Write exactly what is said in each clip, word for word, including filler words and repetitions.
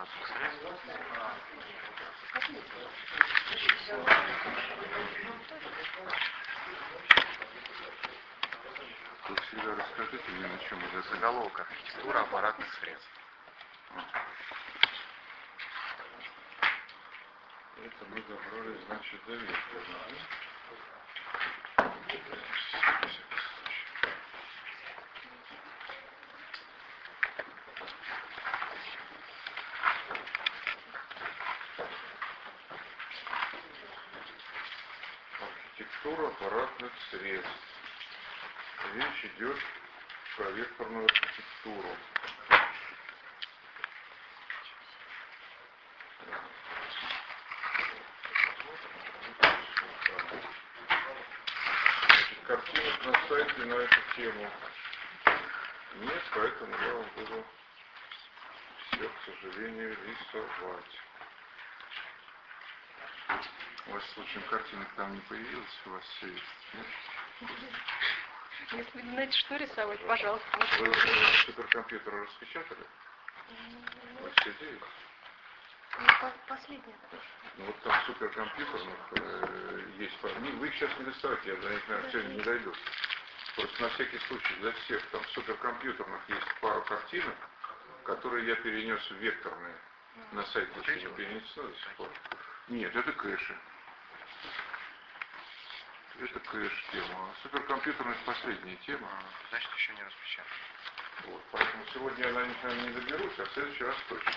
аппаратных средств. Тут всегда расскажите мне, на чем это. Заголовок: архитектура аппаратных средств. Это мы добрали, значит, до вектора. Архитектура аппаратных средств. Речь идет про векторную архитектуру. Картинок на сайте на эту тему нет, поэтому я вам буду все, к сожалению, рисовать. У вас, случаем, картинок там не появилось, у вас все есть? Нет? Если вы знаете, что рисовать, пожалуйста. Вы суперкомпьютер распечатали? Вы все делаете? Ну, последнее. Ну вот там суперкомпьютерных э, есть. Вы их сейчас не доставайте, я до них, наверное, сегодня не дойду. Просто на всякий случай для всех там суперкомпьютерных есть пару картинок, которые я перенес в векторные. На сайте еще не перенесено до сих пор. Нет, это кэши. Это кэш-тема. Суперкомпьютерность последняя тема. Значит, еще не распечатано. Вот, поэтому сегодня я на них, наверное, не доберусь, а в следующий раз точно.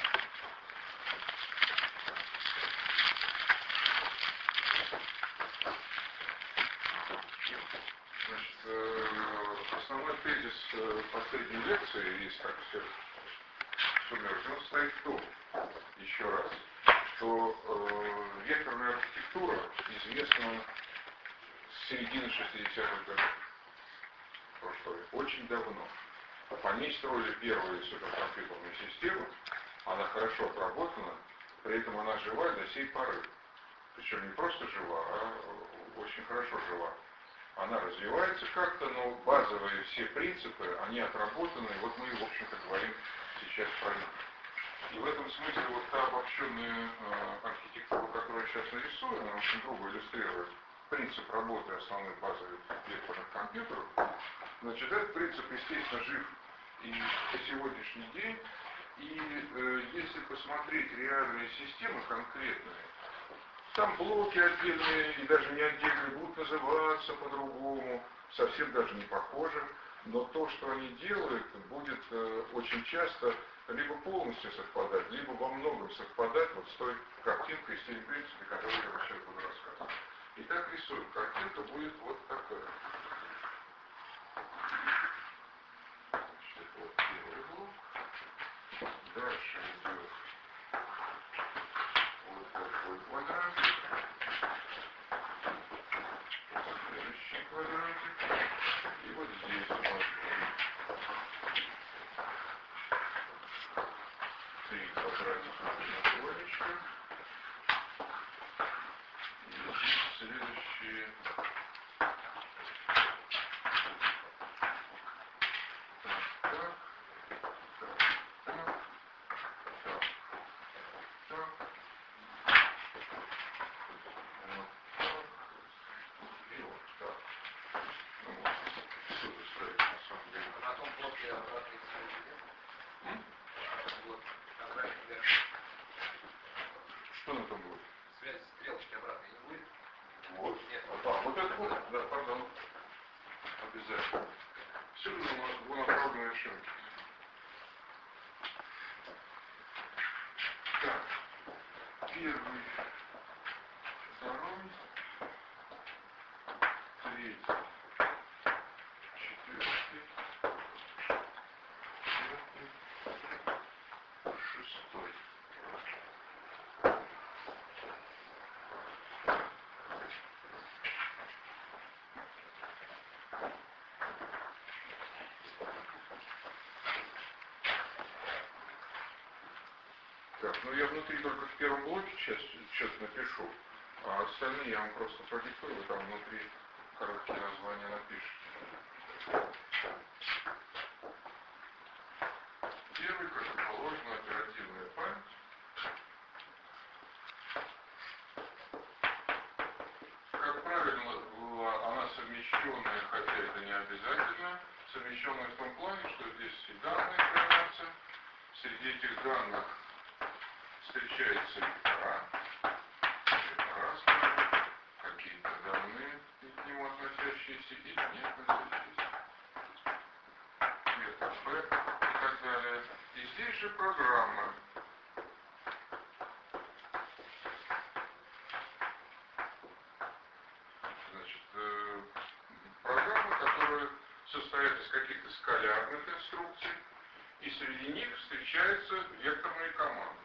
Значит, э, основной тезис э, последней лекции, если так все суммировать, он состоит в том, еще раз, что э, векторная архитектура известна с середины шестидесятых годов прошлого века, очень давно. По ней строили первые суперкомпьютерные системы, она хорошо отработана, при этом она жива до сей поры. Причем не просто жива, а очень хорошо жива. Она развивается как-то, но базовые все принципы, они отработаны, и вот мы, в общем-то, говорим сейчас про них. И в этом смысле вот та обобщенная э, архитектура, которую я сейчас нарисую, она очень грубо иллюстрирует принцип работы основных базовых векторных компьютеров. Значит, этот принцип, естественно, жив и по сегодняшний день. И э, если посмотреть реальные системы конкретные, там блоки отдельные и даже не отдельные будут называться по-другому, совсем даже не похоже, но то, что они делают, будет э, очень часто либо полностью совпадать, либо во многом совпадать вот с той картинкой, с теми принципами, которые я вам сейчас буду рассказывать. Итак, рисуем. Картинка будет вот такая. Значит, вот первый блок. Дальше идет вот такой квадратик. Следующий квадратик. И вот здесь у нас три квадратика прямоугольничка. И следующие. Так, так, так, так, так, так. Вот так. И вот так. Ну, можно все устроить на самом деле. На том блоке обратный свет. Вот, обратный вверх. Что на том будет? Связь стрелочки обратной не будет? Вот. Нет. А, вот это вот, да, пардон. Обязательно. Всюду у нас двунаправленные ошибки. Так. Первый, второй, третий, четвертый, пятый, шестой. Так, ну я внутри только в первом блоке сейчас что-то напишу, а остальные я вам просто продиктую, вы там внутри короткие названия напишите. Первый, как и положено, оперативная память. совмещенная в том плане, что здесь и данные хранятся, среди этих данных встречается вектора, вектора скажем, какие-то данные к нему относящиеся или не относящиеся, вектор b и так далее. И здесь же программа. Значит, э, программа, которая состоит из каких-то скалярных инструкций, и среди них встречаются векторные команды.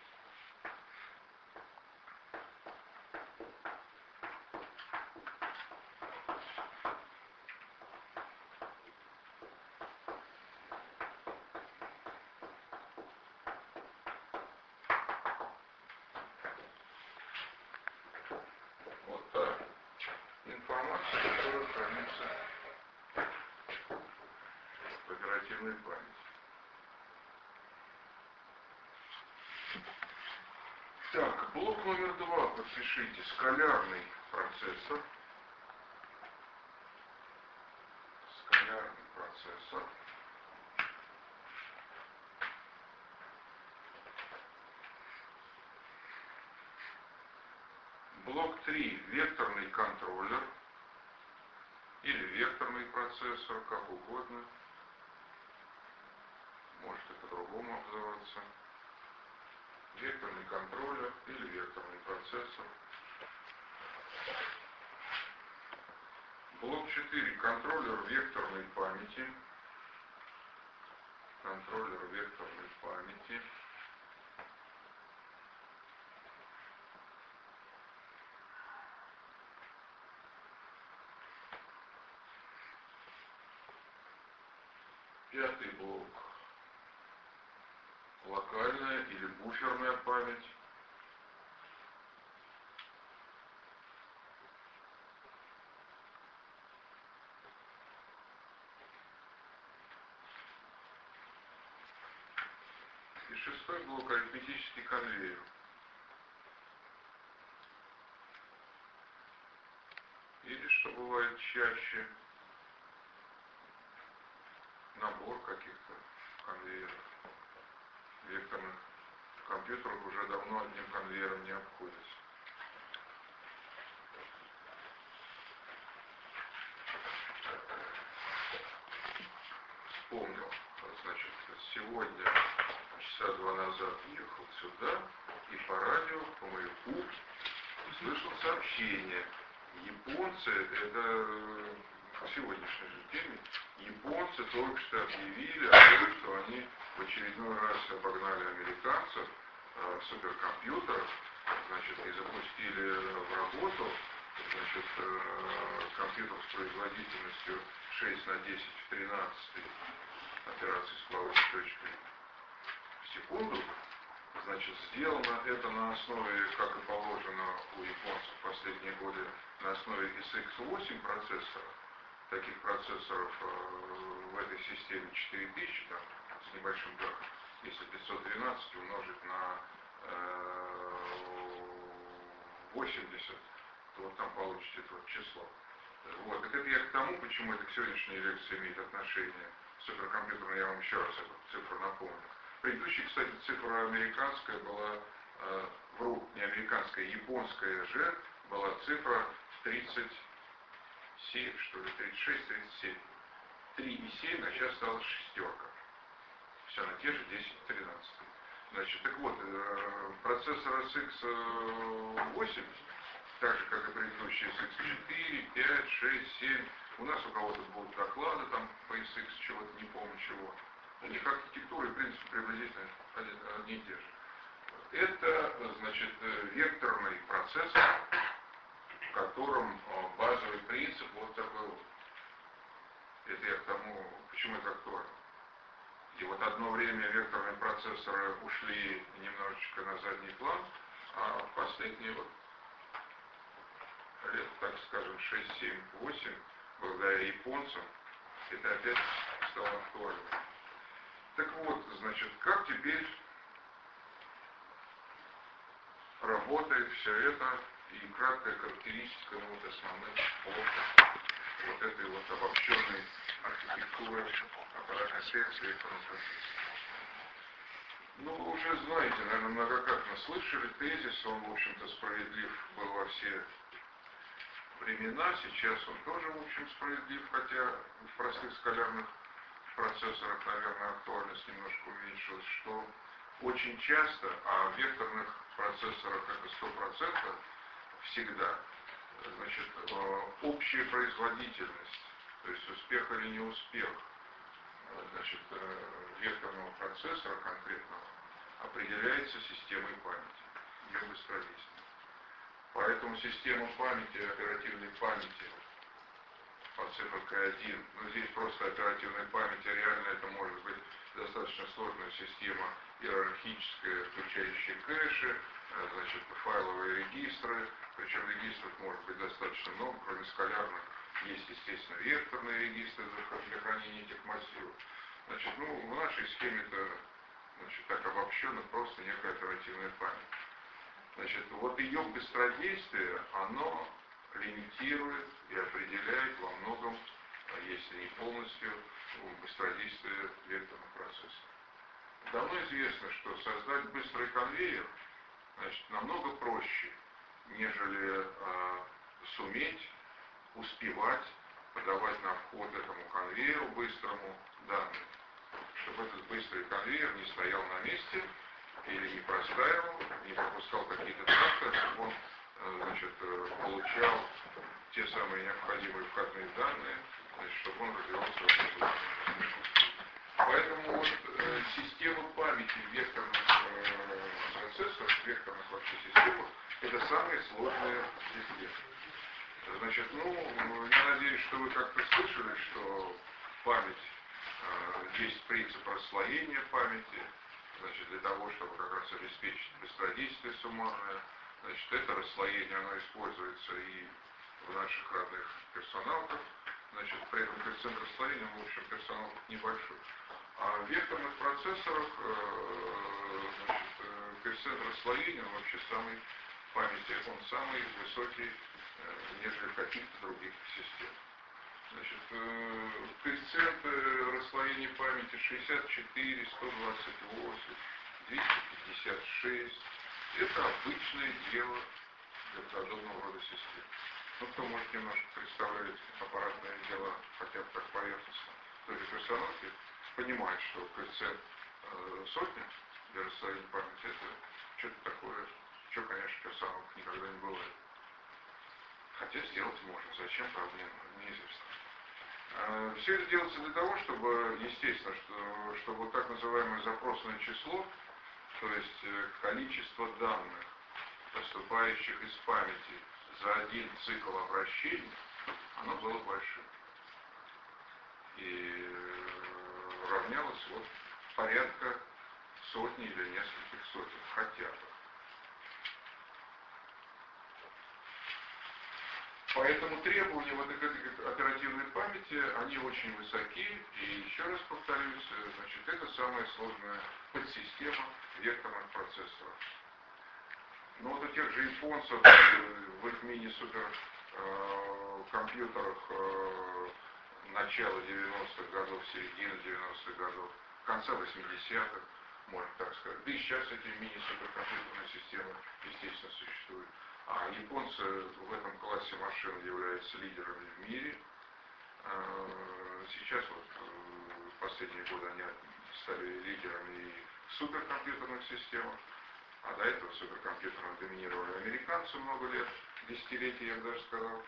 Вот та информация, которая хранится в оперативной памяти. Так, блок номер два, подпишите, скалярный процессор. Скалярный процессор. Блок три, векторный контроллер или векторный процессор, как угодно. Может и по-другому обзываться. Векторный контроллер или векторный процессор. Блок четыре. Контроллер векторной памяти. Контроллер векторной памяти. Пятый блок. Локальная или буферная память. И шестой блок арифметический конвейер. Или, что бывает чаще, набор каких-то конвейеров векторных. В компьютерах уже давно одним конвейером не обходится. Вспомнил, значит, сегодня, часа два назад, ехал сюда и по радио, по маяку, услышал сообщение. Японцы, это по сегодняшней же теме, японцы только что объявили о том, что они в очередной раз обогнали американцев в суперкомпьютерах, значит, и запустили в работу, значит, компьютер с производительностью шесть на десять в тринадцать операций с плавающей точкой в секунду. Значит, сделано это на основе, как и положено у японцев в последние годы, на основе эс икс восемь процессора. Таких процессоров э, в этой системе четыре тысячи, там, с небольшим гаком. Если пятьсот двенадцать умножить на э, восемьдесят, то вот там получите это вот число. Вот. Так это я к тому, почему это к сегодняшней лекции имеет отношение. Суперкомпьютерная, я вам еще раз эту цифру напомню. Предыдущая, кстати, цифра американская была, э, вру, не американская, японская же, была цифра тридцать семь, что ли, тридцать шесть, тридцать семь. три и семь, а сейчас стала шестерка. Все на те же десять, тринадцать. Значит, так вот, э, процессор эс икс восемь, так же, как и предыдущие эс икс четыре, пять, шесть, семь, у нас у кого-то будут доклады там по эс икс, чего-то, не помню чего. У них архитектура и принципы приблизительно одни и те же. Это, значит, векторный процессор, в котором базовый принцип вот такой вот. Это я к тому, почему это актуально. И вот одно время векторные процессоры ушли немножечко на задний план, а в последние вот лет, так скажем, шесть, семь, восемь, благодаря японцам, это опять стало актуальным. Так вот, значит, как теперь работает все это и краткая характеристика ну, вот основных блоков вот этой вот обобщенной архитектуры средств векторного процесса? Ну, вы уже знаете, наверное, многократно слышали тезис, он, в общем-то, справедлив был во все времена, сейчас он тоже, в общем, справедлив, хотя в простых скалярных процессорах, наверное, актуальность немножко уменьшилась, что очень часто, а в векторных процессорах это сто процентов всегда, значит, общая производительность, то есть успех или не успех, значит, векторного процессора конкретного определяется системой памяти, ее быстродействием. Поэтому система памяти, оперативной памяти по цифрой один, ну здесь просто оперативная память, а реально это может быть достаточно сложная система иерархическая, включающая кэши, значит, файловые регистры, причем регистров может быть достаточно много, кроме скалярных есть, естественно, векторные регистры для хранения этих массивов. Значит, ну, в нашей схеме это, значит, так обобщенно, просто некая оперативная память. Значит, вот ее быстродействие, оно лимитирует и определяет во многом, если не полностью, быстродействие векторных процессоров. Давно известно, что создать быстрый конвейер, значит, намного проще, нежели э, суметь успевать подавать на вход этому конвейеру быстрому данные, чтобы этот быстрый конвейер не стоял на месте или не простаивал, не пропускал какие-то тракты, чтобы он, значит, получал те самые необходимые входные данные, значит, чтобы он развивался в этом. Поэтому вот, э, система памяти в векторных э, процессорах, в векторных вообще системах, это самая сложная система. Значит, ну, я надеюсь, что вы как-то слышали, что память, э, есть принцип расслоения памяти, значит, для того, чтобы как раз обеспечить быстродействие суммарное. Значит, это расслоение, оно используется и в наших родных персоналках. Значит, при этом коэффициент расслоения, в общем, персоналках небольшой. А в векторных процессорах, э, значит, коэффициент расслоения, он вообще самый в памяти, он самый высокий, нежели в каких-то других системах. Значит, э, коэффициент расслоения памяти шестьдесят четыре, сто двадцать восемь, двести пятьдесят шесть. Это обычное дело для подобного рода систем. Ну, кто может немножко представлять аппаратные дела, хотя бы так поверхностно, только персоналки понимает, что коэффициент э, сотня для расслоения памяти это что-то такое, что, конечно, персоналок никогда не бывает. Хотя сделать можно. Зачем, правда, неизвестно. Все это делается для того, чтобы, естественно, что, чтобы вот так называемое запросное число, то есть количество данных, поступающих из памяти за один цикл обращений, оно было большим. И равнялось вот порядка сотни или нескольких сотен, хотя бы. Поэтому требования вот этой оперативной памяти, они очень высоки, и еще раз повторюсь, значит, это самая сложная подсистема векторных процессоров. Но вот у тех же японцев в их мини-супер э, компьютерах э, начала девяностых годов, середины девяностых годов, конца восьмидесятых, можно так сказать, да и сейчас эти мини-суперкомпьютерные системы, естественно, существуют. А японцы в этом классе машин являются лидерами в мире. Сейчас вот в последние годы они стали лидерами и в суперкомпьютерных системах, а до этого суперкомпьютером доминировали американцы много лет, десятилетия, я бы даже сказал.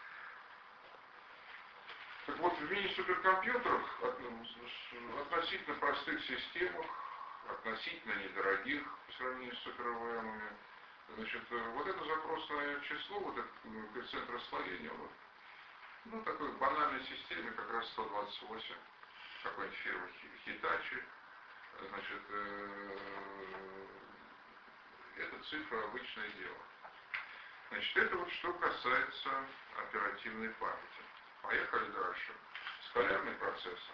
Так вот, в мини-суперкомпьютерах, относительно простых системах, относительно недорогих по сравнению с супер-ЭВМами, значит, вот это запросное число, вот этот коэффициент расслоения, вот, ну, такой банальной системе, как раз сто двадцать восемь, какой-нибудь фирмы Hitachi, значит, это цифра обычное дело. Значит, это вот что касается оперативной памяти. Поехали дальше. Скалярный процессор.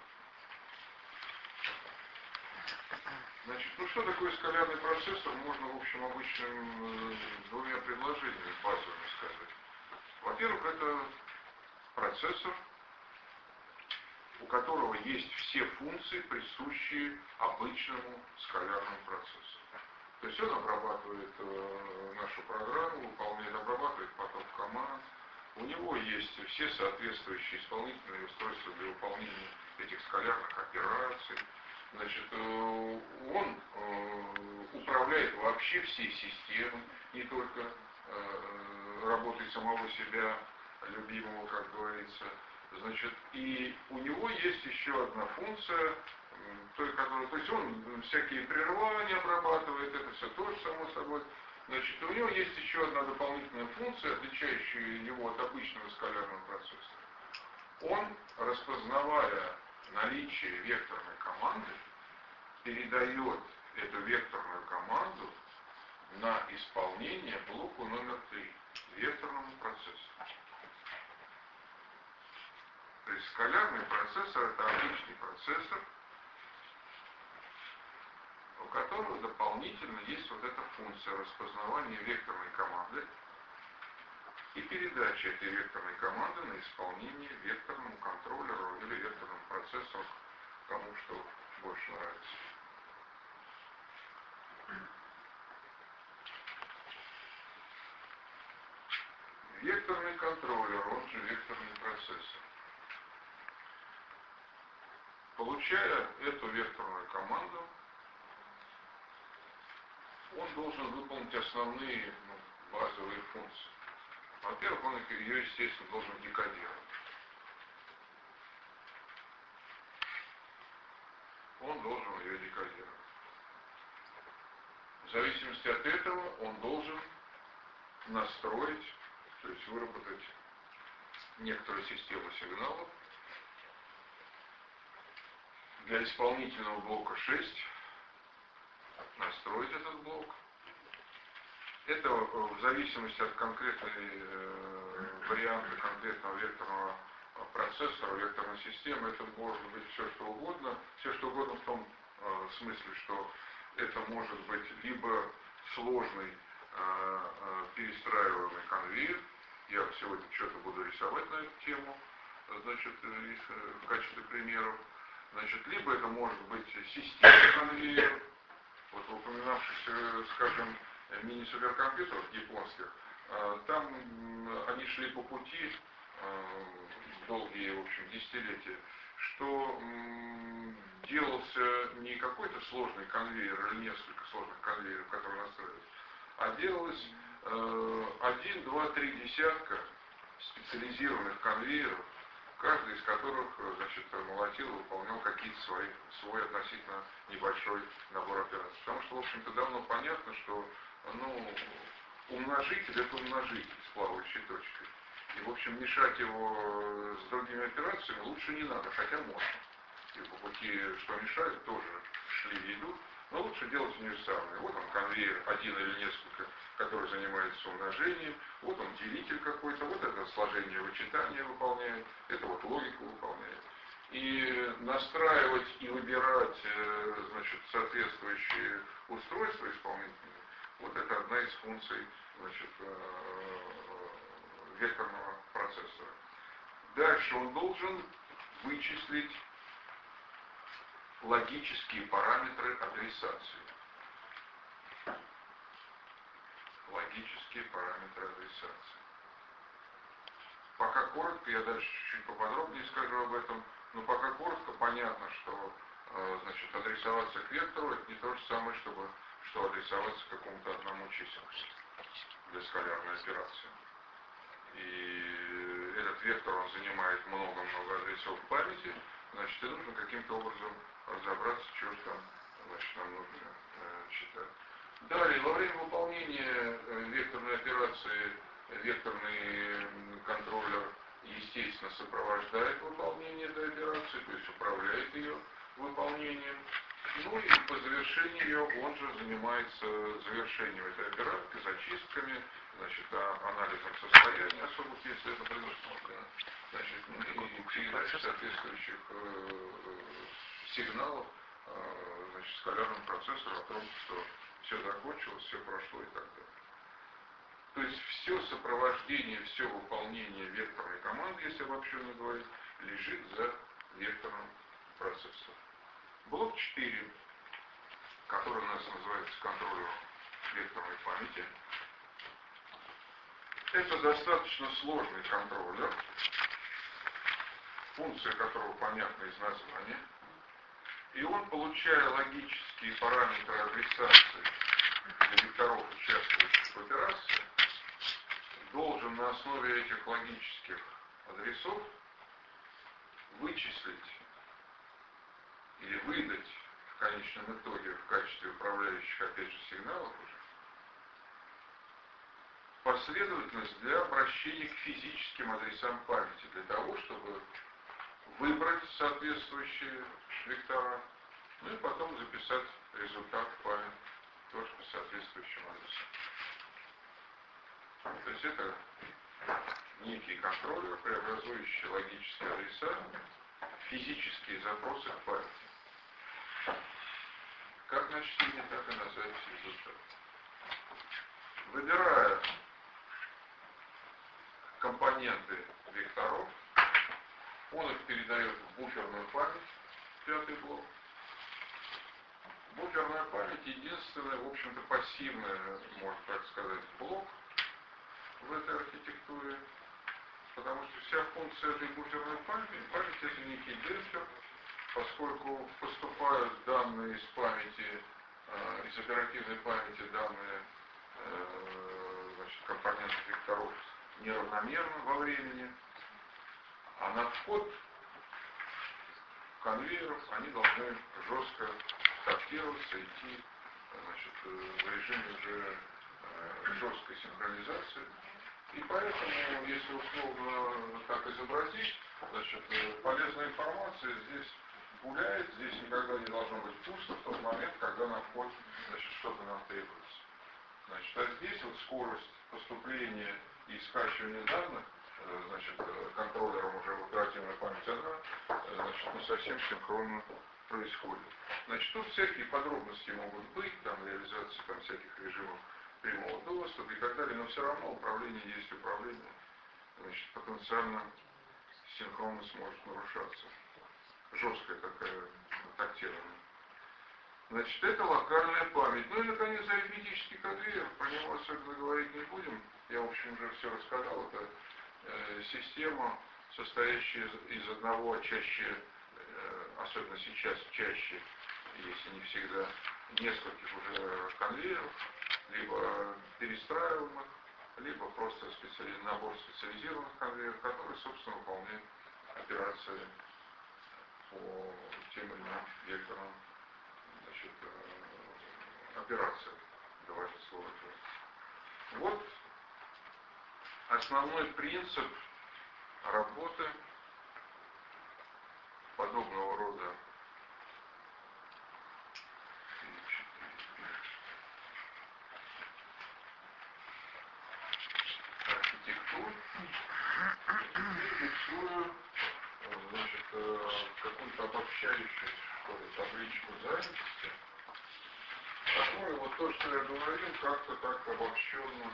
Значит, ну что такое скалярный процессор, можно, в общем, обычным двумя предложениями базовыми сказать. Во-первых, это процессор, у которого есть все функции, присущие обычному скалярному процессу. То есть он обрабатывает э, нашу программу, выполняет, обрабатывает поток команд. У него есть все соответствующие исполнительные устройства для выполнения этих скалярных операций. Значит, э, он э, управляет вообще всей системой, не только э, работой самого себя, любимого, как говорится. Значит, и у него есть еще одна функция, той, которая, то есть он всякие прерывания обрабатывает, это все тоже само собой. Значит, у него есть еще одна дополнительная функция, отличающая его от обычного скалярного процесса. Он, распознавая наличие векторной команды, передает эту векторную команду на исполнение блоку номер три, векторному процессу. То есть скалярный процессор — это обычный процессор, у которого дополнительно есть вот эта функция распознавания векторной команды и передачи этой векторной команды на исполнение векторному контроллеру или векторному процессору, кому что больше нравится. Векторный контроллер, он же векторный процессор. Получая эту векторную команду, он должен выполнить основные, ну, базовые функции. Во-первых, он ее, естественно, должен декодировать. Он должен ее декодировать. В зависимости от этого он должен настроить, то есть выработать некоторую систему сигналов для исполнительного блока шесть, настроить этот блок. Это в зависимости от конкретной э, варианта конкретного векторного процессора, векторной системы, это может быть все что угодно. Все что угодно в том э, смысле, что это может быть либо сложный э, э, перестраиваемый конвейер. Я сегодня что-то буду рисовать на эту тему, значит, в качестве примеров. Значит, либо это может быть системный конвейер. Вот в упоминавшихся, скажем, мини-суперкомпьютерах японских, там они шли по пути долгие, в общем, десятилетия, что делался не какой-то сложный конвейер или несколько сложных конвейеров, которые настроились, а делалось один, два, три десятка специализированных конвейеров, каждый из которых, значит, молотил и выполнял какие-то свои, свой относительно небольшой набор операций. Потому что, в общем-то, давно понятно, что, ну, умножитель — это умножитель с плавающей точкой. И, в общем, мешать его с другими операциями лучше не надо, хотя можно. И по пути, что мешают, тоже шли и идут. Но лучше делать универсальный. Вот он конвейер, один или несколько, который занимается умножением. Вот он делитель какой-то, вот это сложение вычитания выполняет, это вот логику выполняет. И настраивать и выбирать, значит, соответствующие устройства исполнительные, вот это одна из функций, значит, векторного процессора. Дальше он должен вычислить логические параметры адресации. Логические параметры адресации. Пока коротко, я дальше чуть поподробнее скажу об этом, но пока коротко, понятно, что, значит, адресоваться к вектору — это не то же самое, чтобы, что адресоваться к какому-то одному числу для скалярной операции. И этот вектор, он занимает много-много адресов в памяти, значит, и нужно каким-то образом разобраться, что же там, значит, нам нужно э, считать. Далее, во время выполнения векторной операции, векторный контроллер, естественно, сопровождает выполнение этой операции, то есть управляет ее выполнением. Ну и по завершении ее он же занимается завершением этой операции, зачистками, значит, анализом состояния, особо если это предусмотрено, значит, ну, и передачей соответствующих э, сигналов э, значит, скалярному процессору о том, что все закончилось, все прошло и так далее. То есть все сопровождение, все выполнение векторной команды, если обобщенно говорить, лежит за векторным Блок четыре, который у нас называется контроллером векторной памяти, это достаточно сложный контроллер, функция которого понятна из названия, и он, получая логические параметры адресации для векторов, участвующих в операции, должен на основе этих логических адресов вычислить или выдать в конечном итоге в качестве управляющих, опять же, сигналов уже последовательность для обращения к физическим адресам памяти, для того, чтобы выбрать соответствующие вектора, ну и потом записать результат в память тоже по соответствующим адресам. То есть это некий контроллер, преобразующий логические адреса в физические запросы к памяти. Как на чтение, так и на запись результата. Выбирая компоненты векторов, он их передает в буферную память, пятый блок. Буферная память единственный, в общем-то, пассивный, можно так сказать, блок в этой архитектуре, потому что вся функция этой буферной памяти, память это некий демпфер, поскольку поступают данные из памяти, э, из оперативной памяти данные э, значит, компонентов векторов неравномерно во времени, а на вход конвейеров они должны жестко копироваться, идти значит, в режиме уже э, жесткой синхронизации. И поэтому, если условно так изобразить, значит, полезная информация здесь гуляет, здесь никогда не должно быть пусто в тот момент, когда на вход значит, что-то нам требуется. Значит, а здесь вот скорость поступления и скачивания данных, значит, контроллером уже в оперативной памяти, она, значит, не совсем синхронно происходит. Значит, тут всякие подробности могут быть, там реализация там, всяких режимов прямого доступа и так далее, но все равно управление есть управление, значит, потенциально синхронность может нарушаться. Жесткая такая, тактированная. Значит, это локальная память. Ну и, наконец, арифметический конвейер, про него особенно говорить не будем. Я, в общем, уже все рассказал. Это э, система, состоящая из, из одного, а чаще, э, особенно сейчас, чаще, если не всегда, нескольких уже конвейеров, либо перестраиваемых, либо просто специали... набор специализированных конвейеров, которые, собственно, выполняют операции по тем или иным векторам, значит, операциям, давайте слово. Вот основной принцип работы подобного рода архитектур. Рисую, значит, какую-то обобщающую, что ли, табличку занятости, которая вот то, что я говорил, как-то так обобщенно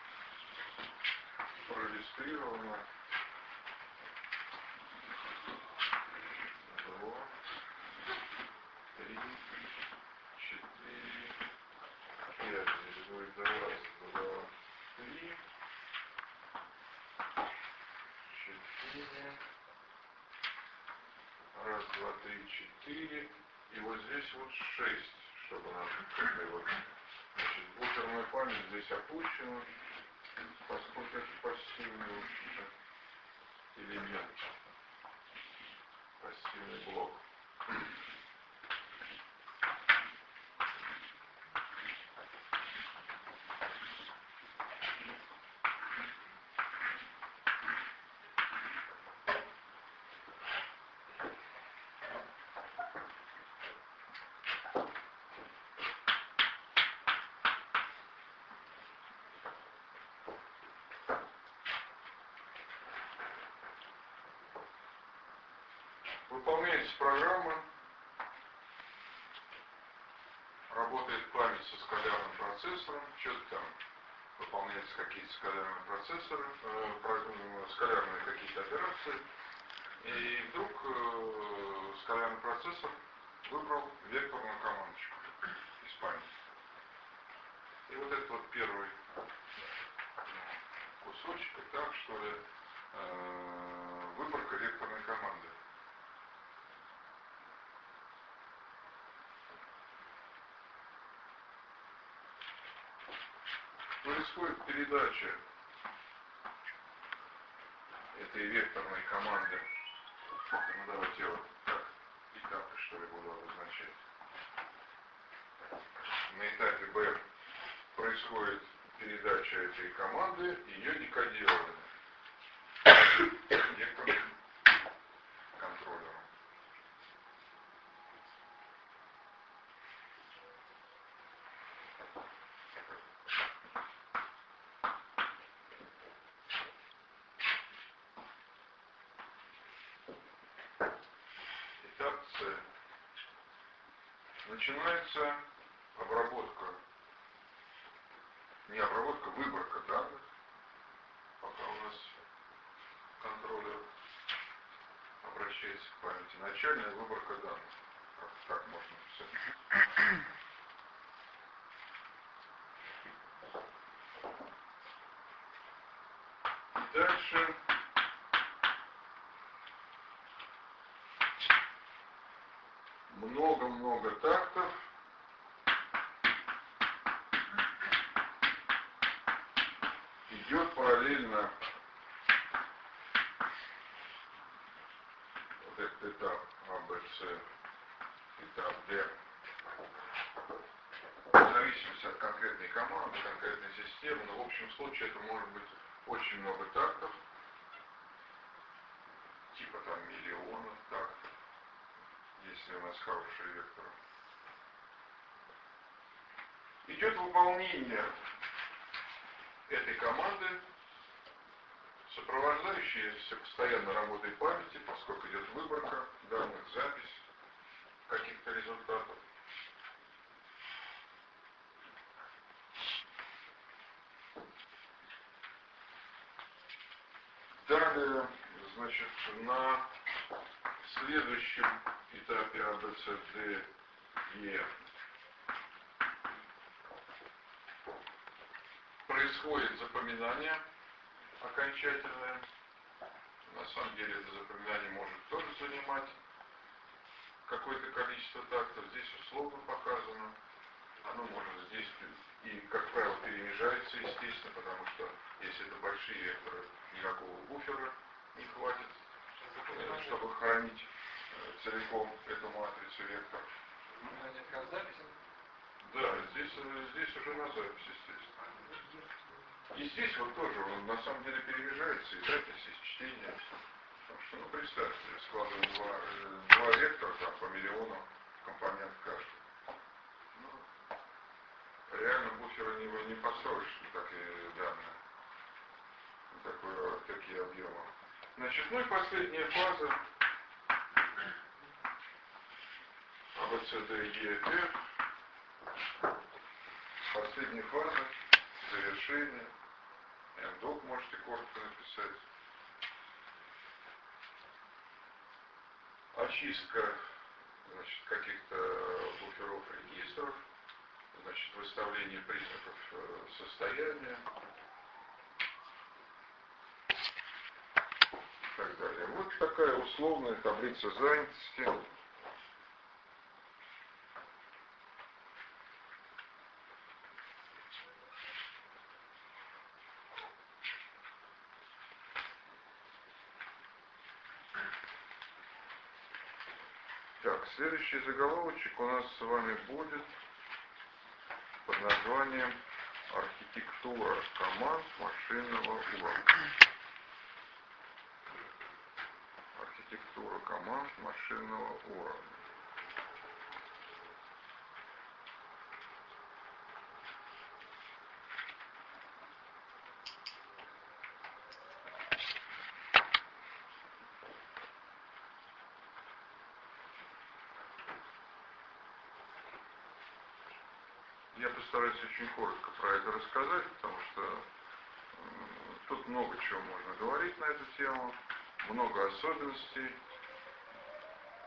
проиллюстрировано. Два, три, четыре, пять. Здесь будет раз, два, три, четыре. Раз, два, три, четыре. И вот здесь вот шесть, чтобы нам как-то вот, значит, буферная память здесь опущена, поскольку это пассивный, в общем-то, элемент, пассивный блок. Выполняется программа, работает память со скалярным процессором, что-то там выполняются какие-то скалярные процессоры, э, скалярные какие-то операции, и вдруг э, скалярный процессор выбрал векторную командочку из памяти. И вот этот вот первый кусочек, так что ли, э, выборка векторной команды. Происходит передача этой векторной команды. Ну, давайте я вот так этапы, что ли, буду обозначать. На этапе B происходит передача этой команды, ее декодирование векторным контроллером. Этап С. Начинается обработка, не обработка, выборка данных, пока у нас контроллер обращается к памяти. Начальная выборка данных. Как так можно написать. Дальше много-много тактов. Идет параллельно вот этот этап А, Б, С, этап Д. В зависимости от конкретной команды, конкретной системы, но в общем случае это может быть очень много тактов, типа там миллионов тактов, если у нас хороший вектор. Идет выполнение этой команды, сопровождающаяся постоянно работой памяти, поскольку идет выборка данных, запись каких-то результатов. Далее, значит, на следующем этапе А, Б, С, Д, Е происходит запоминание окончательное. На самом деле это запоминание может тоже занимать какое-то количество тактов. Здесь условно показано. Оно может здесь и, как правило, перемежается, естественно, потому что если это большие векторы, никакого буфера не хватит, чтобы хранить целиком эту матрицу векторов. Да, здесь, здесь уже на запись, естественно. И здесь вот тоже он на самом деле перемежается и запись, и чтение. Потому что, ну, представьте, складываем два, два вектора там, по миллиону компонент каждый. Ну, реально буфера не, не построишь такие данные. Такое, такие объемы. Значит, ну и последняя фаза. А, Б, С, Д, Е, Ф. Последняя фаза. Завершение. Эндок можете коротко написать. Очистка, значит, каких-то буферов, регистров. Значит, выставление признаков состояния. И так далее. Вот такая условная таблица занятости. Так, следующий заголовочек у нас с вами будет под названием «Архитектура команд машинного уровня». Архитектура команд машинного уровня. Я постараюсь очень коротко про это рассказать, потому что э, тут много чего можно говорить на эту тему, много особенностей.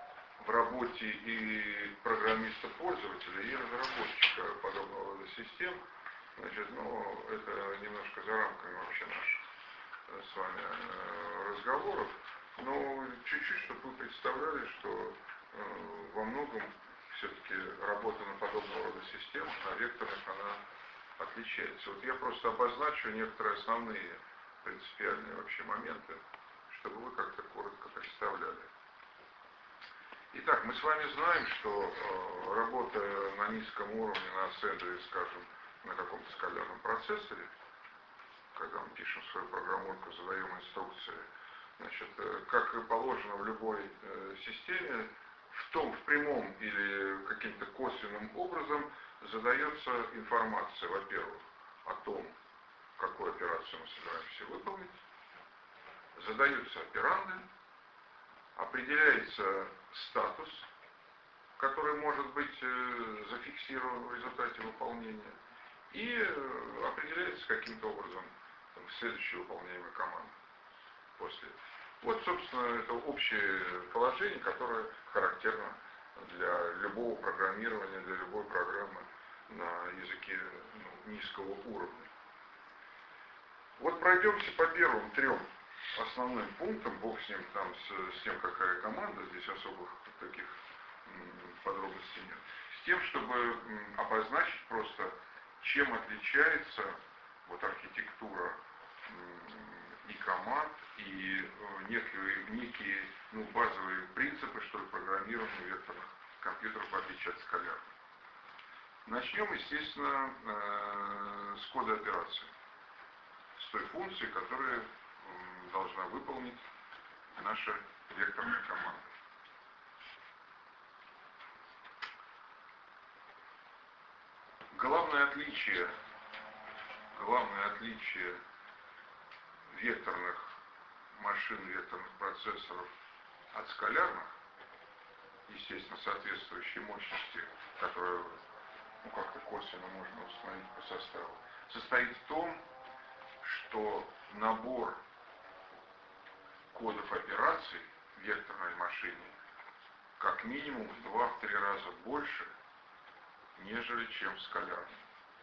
в работе и программиста-пользователя, и разработчика подобного рода систем. Значит, ну, это немножко за рамками вообще наших с вами разговоров, но чуть-чуть, чтобы вы представляли, что э, во многом все-таки работа на подобного рода системах, на векторах, она отличается. Вот я просто обозначу некоторые основные принципиальные вообще моменты, чтобы вы как-то коротко представляли. Итак, мы с вами знаем, что э, работая на низком уровне, на ассемблере, скажем, на каком-то скалярном процессоре, когда мы пишем свою программулку, задаем инструкции, значит, как и положено в любой э, системе, в том, в прямом или каким-то косвенным образом задается информация, во-первых, о том, какую операцию мы собираемся выполнить, задаются операнды, определяется статус, который может быть э, зафиксирован в результате выполнения, и э, определяется каким-то образом там, следующая выполняемая команда после этого. Вот, собственно, это общее положение, которое характерно для любого программирования, для любой программы на языке ну, низкого уровня. Вот пройдемся по первым трем основным пунктам, бог с ним, там, с, с тем, какая команда, здесь особых таких м, подробностей нет, с тем, чтобы м, обозначить просто, чем отличается вот архитектура м, и команд, и э, некие, некие ну, базовые принципы, что ли, программирования векторных компьютеров, в отличие от скалярных. Начнем, естественно, э, с кода операции, с той функции, которая э, должна выполнить наша векторная команда. Главное отличие, главное отличие векторных машин, векторных процессоров от скалярных, естественно, соответствующей мощности, которую ну, как-то косвенно можно установить по составу, состоит в том, что набор кодов операций в векторной машине как минимум в два-три раза больше, нежели чем в скалярной.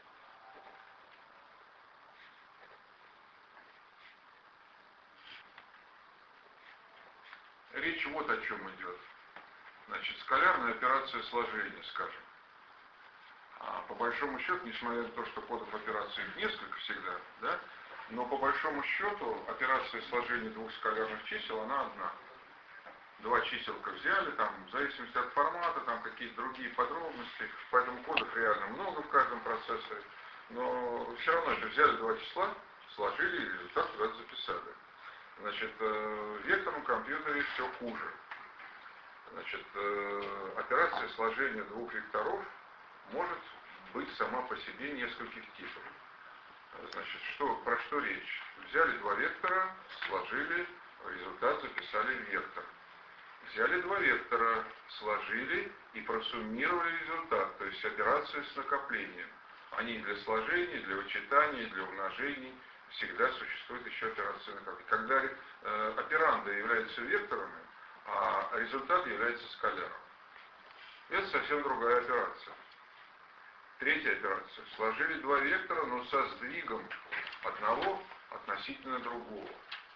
Речь вот о чем идет. Значит, скалярная операция сложения, скажем. А по большому счету, несмотря на то, что кодов операций несколько всегда, да, но по большому счету операция сложения двух скалярных чисел, она одна. Два чиселка взяли, там, в зависимости от формата, там какие-то другие подробности, поэтому кодов реально много в каждом процессоре, но все равно это взяли два числа, сложили и результат туда записали. Значит, в векторном компьютере все хуже. Значит, операция сложения двух векторов может быть сама по себе нескольких типов. Значит, что, про что речь? Взяли два вектора, сложили, результат записали в вектор. Взяли два вектора, сложили и просуммировали результат, то есть операция с накоплением. Они для сложения, для вычитания, для умножений всегда существует еще операция накопления. Когда э, операнды являются векторами, а результат является скаляром. Это совсем другая операция. Третья операция. Сложили два вектора, но со сдвигом одного относительно другого.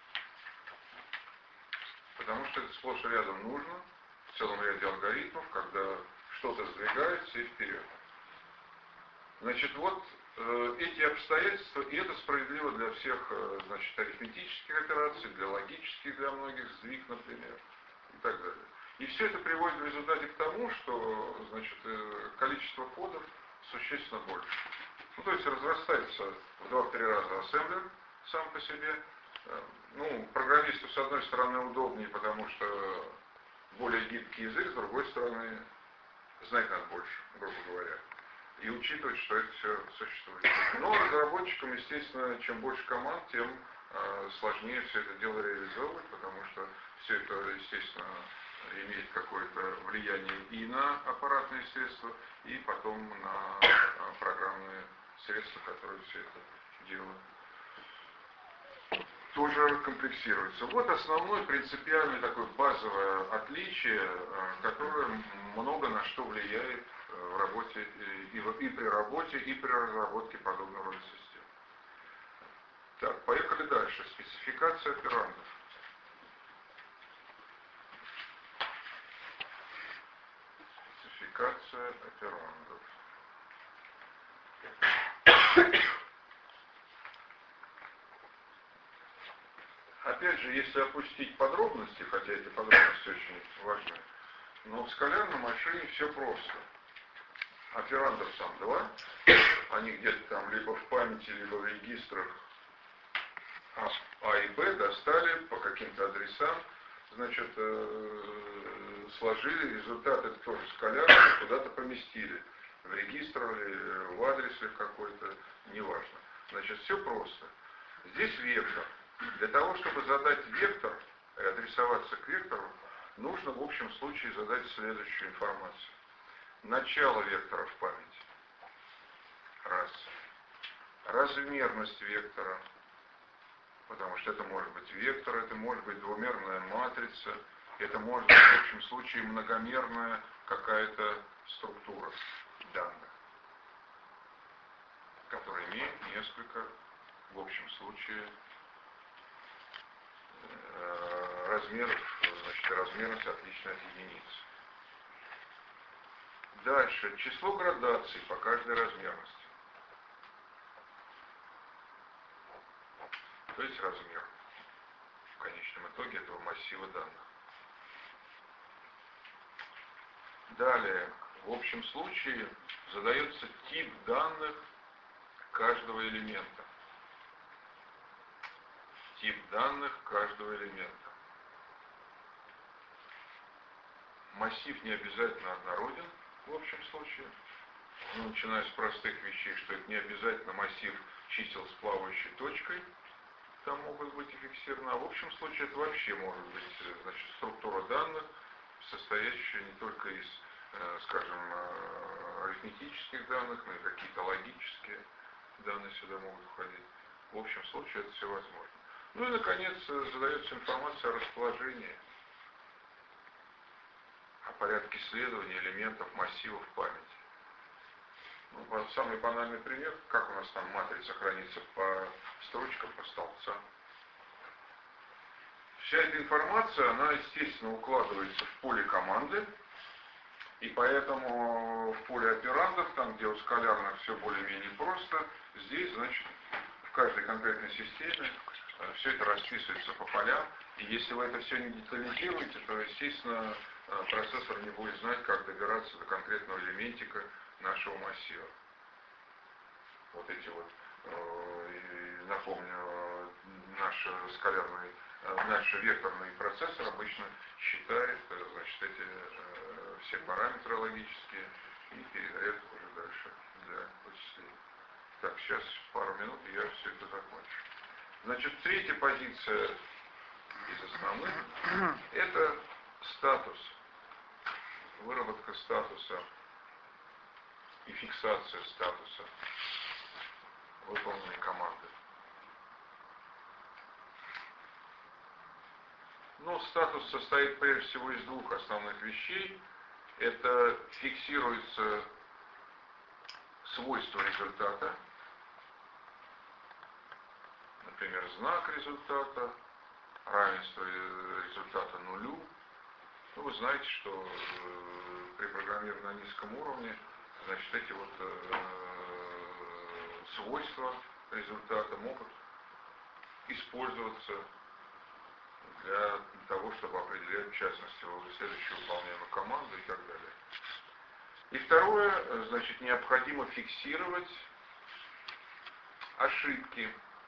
Потому что это сплошь и рядом нужно, в целом ряде алгоритмов, когда что-то сдвигается и вперед. Значит, вот э, эти обстоятельства, и это справедливо для всех, э, значит, арифметических операций, для логических, для многих, сдвиг, например, и так далее. И все это приводит в результате к тому, что, значит, э, количество кодов существенно больше. Ну, то есть разрастается в два-три раза ассемблер сам по себе. Ну, программисту, с одной стороны, удобнее, потому что более гибкий язык, с другой стороны, знать надо больше, грубо говоря. И учитывать, что это все существует. Но разработчикам, естественно, чем больше команд, тем э, сложнее все это дело реализовывать, потому что все это, естественно, имеет какое-то влияние и на аппаратные средства, и потом на э, программные средства, которые все это делают. Тоже комплексируется. Вот основное принципиальное такое базовое отличие, которое первое, много на что влияет в работе, и, в, и при работе, и при разработке подобного рода систем. Так, поехали дальше. Спецификация операндов. Спецификация операндов. Опять же, если опустить подробности, хотя эти подробности очень важны, но в скалярной машине все просто. Операндов там два, они где-то там либо в памяти, либо в регистрах А, а и Б достали по каким-то адресам, значит, э, сложили, результат это тоже скалярный, куда-то поместили. В регистр или в адрес или какой-то, неважно. Значит, все просто. Здесь вектор. Для того, чтобы задать вектор и адресоваться к вектору, нужно в общем случае задать следующую информацию. Начало вектора в памяти. Раз. Размерность вектора. Потому что это может быть вектор, это может быть двумерная матрица, это может быть в общем случае многомерная какая-то структура данных, которая имеет несколько, в общем случае, размеров, значит, размерность отлична от единицы. Дальше. Число градаций по каждой размерности. То есть размер в конечном итоге этого массива данных. Далее, в общем случае задается тип данных каждого элемента. Тип данных каждого элемента. Массив не обязательно однороден, в общем случае. Ну, начиная с простых вещей, что это не обязательно массив чисел с плавающей точкой, там могут быть и фиксированы. А в общем случае это вообще может быть, значит, структура данных, состоящая не только из, скажем, арифметических данных, но и какие-то логические данные сюда могут входить. В общем случае это все возможно. Ну и, наконец, задается информация о расположении, о порядке следования элементов массива в памяти. Ну, самый банальный пример, как у нас там матрица хранится по строчкам, по столбцам. Вся эта информация, она, естественно, укладывается в поле команды, и поэтому в поле операндов, там, где у скалярных все более-менее просто, здесь, значит, в каждой конкретной системе все это расписывается по полям, и если вы это все не детализируете, то, естественно, процессор не будет знать, как добираться до конкретного элементика нашего массива. Вот эти вот, напомню, наш скалярный, наш векторный процессор обычно считает, значит, эти все параметры логические и передает уже дальше для вычисления. Так, сейчас пару минут, и я все это закончу. Значит, третья позиция из основных – это статус. Выработка статуса и фиксация статуса выполненной команды. Ну, статус состоит прежде всего из двух основных вещей. Это фиксируется свойство результата, например, знак результата, равенство результата нулю. Ну, вы знаете, что э, при программировании на низком уровне, значит, эти вот э, свойства результата могут использоваться для того, чтобы определять, в частности, следующую выполняемую команду и так далее. И второе, значит, необходимо фиксировать ошибки,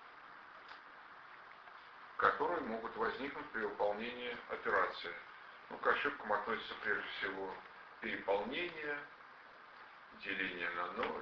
которые могут возникнуть при выполнении операции. Ну, к ошибкам относятся прежде всего переполнение, деление на ноль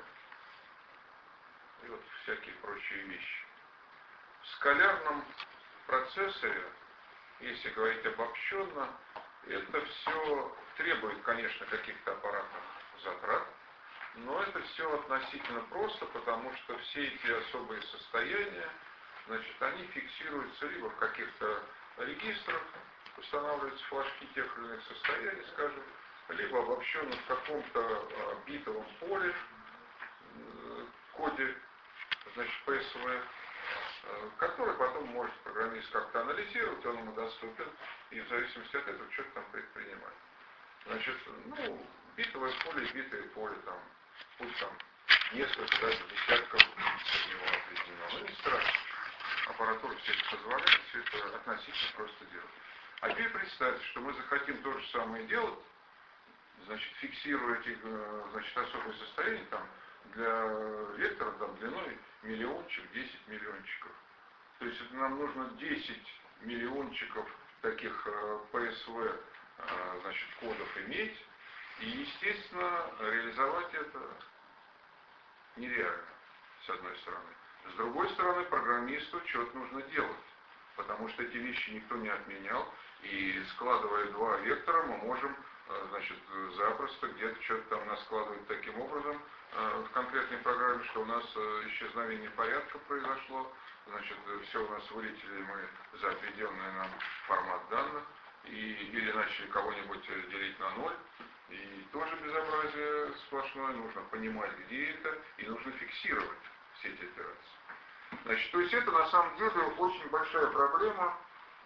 и вот всякие прочие вещи. В скалярном процессоре, если говорить обобщенно, это все требует, конечно, каких-то аппаратных затрат, но это все относительно просто, потому что все эти особые состояния, значит, они фиксируются либо в каких-то регистрах, устанавливаются флажки тех или иных состояний, скажем, свойства обобщены в каком-то а, битовом поле, э, коде, значит, пи эс ви, э, который потом может программист как-то анализировать, он ему доступен, и в зависимости от этого что-то там предпринимать. Значит, ну, битовое поле, битое поле, там, пусть там несколько, даже десятков от него объединено, но не страшно. Аппаратура все это позволяет, все это относительно просто делать. А теперь представьте, что мы захотим то же самое делать, значит, фиксируя эти, значит, особые состояния, там, для вектора, там, длиной миллиончик, десять миллиончиков. То есть это нам нужно десять миллиончиков таких пи эс ви, значит, кодов иметь, и, естественно, реализовать это нереально, с одной стороны. С другой стороны, программисту что-то нужно делать, потому что эти вещи никто не отменял, и складывая два вектора, мы можем, значит, запросто где-то что-то там наскладывать таким образом в конкретной программе, что у нас исчезновение порядка произошло, значит, все у нас вылетели мы за отведенный нам формат данных, и, или начали кого-нибудь делить на ноль, и тоже безобразие сплошное, нужно понимать, где это, и нужно фиксировать все эти операции. Значит, то есть это на самом деле очень большая проблема.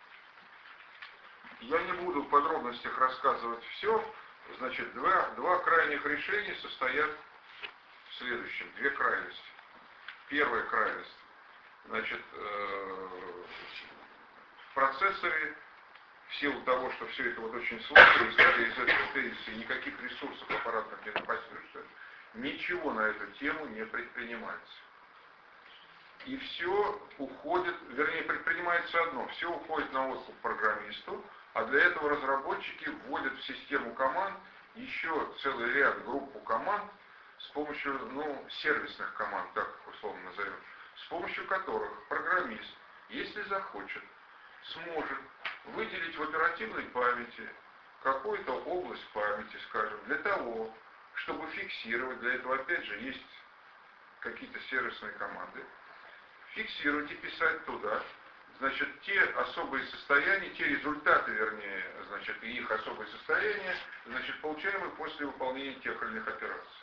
Я не буду в подробностях рассказывать все. Значит, два, два крайних решения состоят в следующем. Две крайности. Первая крайность. Значит, э, в процессоре, в силу того, что все это вот очень сложно, исходя из этого тезиса, и никаких ресурсов аппаратных не напасешься, ничего на эту тему не предпринимается. И все уходит, вернее, предпринимается одно, все уходит на откуп программисту, а для этого разработчики вводят в систему команд еще целый ряд, группу команд с помощью, ну, сервисных команд, так условно назовем, с помощью которых программист, если захочет, сможет выделить в оперативной памяти какую-то область памяти, скажем, для того, чтобы фиксировать, для этого опять же есть какие-то сервисные команды, фиксировать и писать туда, значит, те особые состояния, те результаты, вернее, значит, и их особые состояния, значит, получаемые после выполнения тех или иных операций.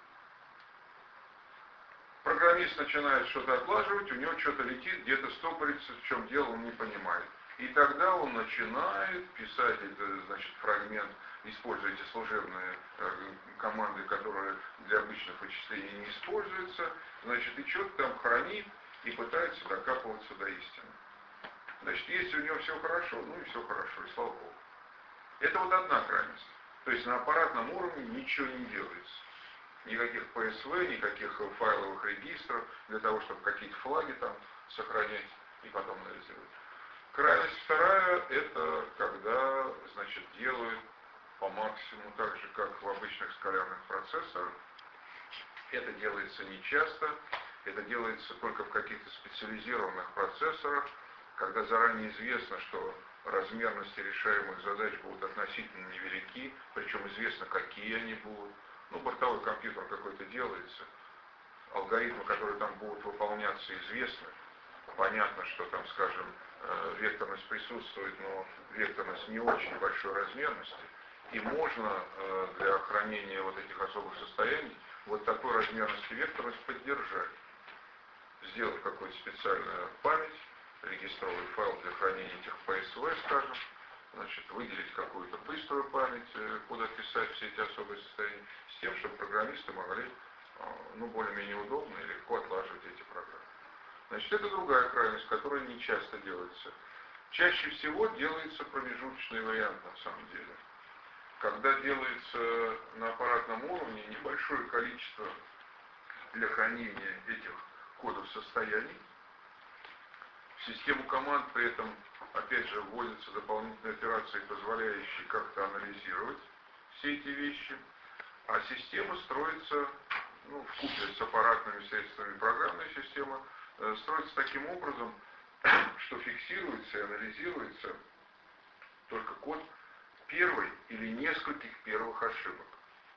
Программист начинает что-то отлаживать, у него что-то летит, где-то стопорится, в чем дело, он не понимает. И тогда он начинает писать этот, значит, фрагмент, используя эти служебные э, команды, которые для обычных вычислений не используются, значит, и что-то там хранит и пытается докапываться до истины. Значит, если у него все хорошо, ну и все хорошо, и слава Богу. Это вот одна крайность. То есть на аппаратном уровне ничего не делается. Никаких пи эс ви, никаких файловых регистров, для того, чтобы какие-то флаги там сохранять и потом анализировать. Крайность вторая, это когда, значит, делают по максимуму, так же, как в обычных скалярных процессорах. Это делается нечасто, это делается только в каких-то специализированных процессорах, когда заранее известно, что размерности решаемых задач будут относительно невелики, причем известно, какие они будут. Ну, бортовой компьютер какой-то делается, алгоритмы, которые там будут выполняться, известны. Понятно, что там, скажем, векторность присутствует, но векторность не очень большой размерности. И можно для хранения вот этих особых состояний вот такой размерности векторность поддержать. Сделать какую-то специальную память, регистровый файл для хранения этих пи эс ви, скажем, значит, выделить какую-то быструю память, куда писать все эти особые состояния, с тем, чтобы программисты могли, ну, более-менее удобно и легко отлаживать эти программы. Значит, это другая крайность, которая не часто делается. Чаще всего делается промежуточный вариант, на самом деле. Когда делается на аппаратном уровне небольшое количество для хранения этих кодов состояний, в систему команд при этом, опять же, вводятся дополнительные операции, позволяющие как-то анализировать все эти вещи, а система строится, ну, вкупе с аппаратными средствами, программная система э, строится таким образом, что фиксируется и анализируется только код первой или нескольких первых ошибок.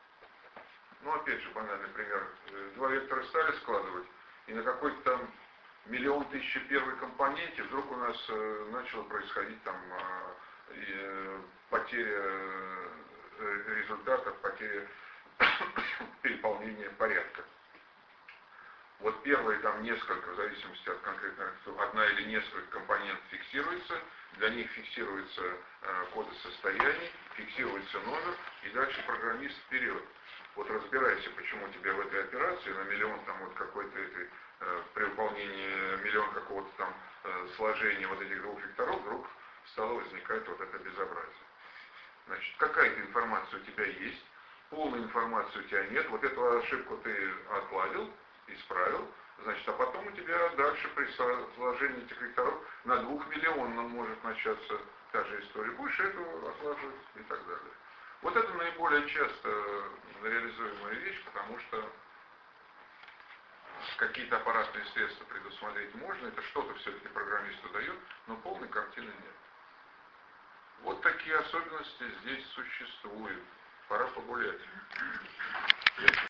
Ну, опять же, банальный пример. Два вектора стали складывать, и на какой-то там миллион тысячи первой компоненте вдруг у нас э, начало происходить там э, э, потеря э, результатов, потеря переполнения порядка. Вот первые там несколько, в зависимости от конкретной, одна или несколько компонентов фиксируется, для них фиксируется э, коды состояний, фиксируется номер, и дальше программист вперед. Вот разбирайся, почему тебе в этой операции на миллион там вот какой-то этой, э, при выполнении миллион какого-то там э, сложения вот этих двух векторов вдруг стало возникать вот это безобразие. Значит, какая-то информация у тебя есть, полной информации у тебя нет, вот эту ошибку ты отладил, исправил, значит, а потом у тебя дальше при сложении этих векторов на двухмиллионном может начаться та же история. Будешь эту отлаживать и так далее. Вот это наиболее часто реализуемая вещь, потому что какие-то аппаратные средства предусмотреть можно, это что-то все-таки программисту дает, но полной картины нет. Вот такие особенности здесь существуют. Пора погулять.